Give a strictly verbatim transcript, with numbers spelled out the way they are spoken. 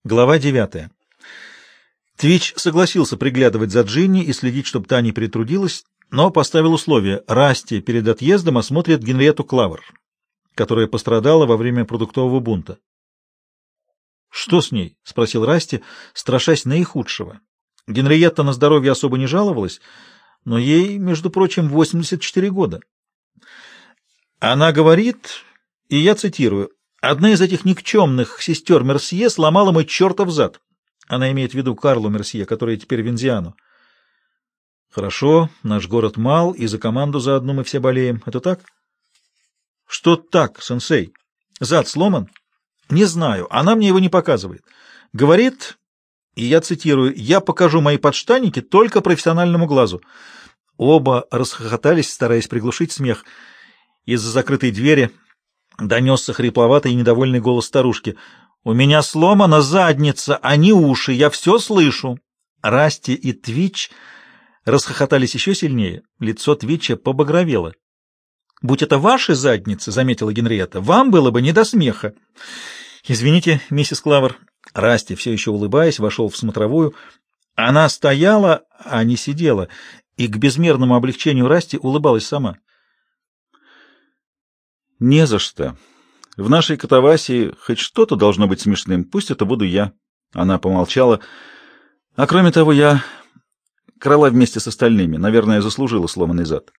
Глава девятая. Твич согласился приглядывать за Джинни и следить, чтобы та не перетрудилась, но поставил условие: Расти перед отъездом осмотрит Генриетту Клавер, которая пострадала во время продуктового бунта. «Что с ней?» — спросил Расти, страшась наихудшего. Генриетта на здоровье особо не жаловалась, но ей, между прочим, восемьдесят четыре года. Она говорит, и я цитирую: «Одна из этих никчемных сестер Мерсье сломала мой чертов зад». Она имеет в виду Карлу Мерсье, которая теперь в Индиану. «Хорошо, наш город мал, и за команду заодно мы все болеем. Это так?» «Что так, сенсей? Зад сломан?» «Не знаю, она мне его не показывает. Говорит, и я цитирую: «Я покажу мои подштанники только профессиональному глазу». Оба расхохотались, стараясь приглушить смех. Из-за закрытой двери донесся хрипловатый и недовольный голос старушки. «У меня сломана задница, а не уши, я все слышу». Расти и Твич расхохотались еще сильнее. Лицо Твича побагровело. «Будь это ваши задницы, — заметила Генриетта, — вам было бы не до смеха». «Извините, миссис Клавер». Расти, все еще улыбаясь, вошел в смотровую. Она стояла, а не сидела, и к безмерному облегчению Расти улыбалась сама. «Не за что. В нашей катавасии хоть что-то должно быть смешным. Пусть это буду я». Она помолчала. «А кроме того, я крала вместе с остальными. Наверное, заслужила сломанный зад».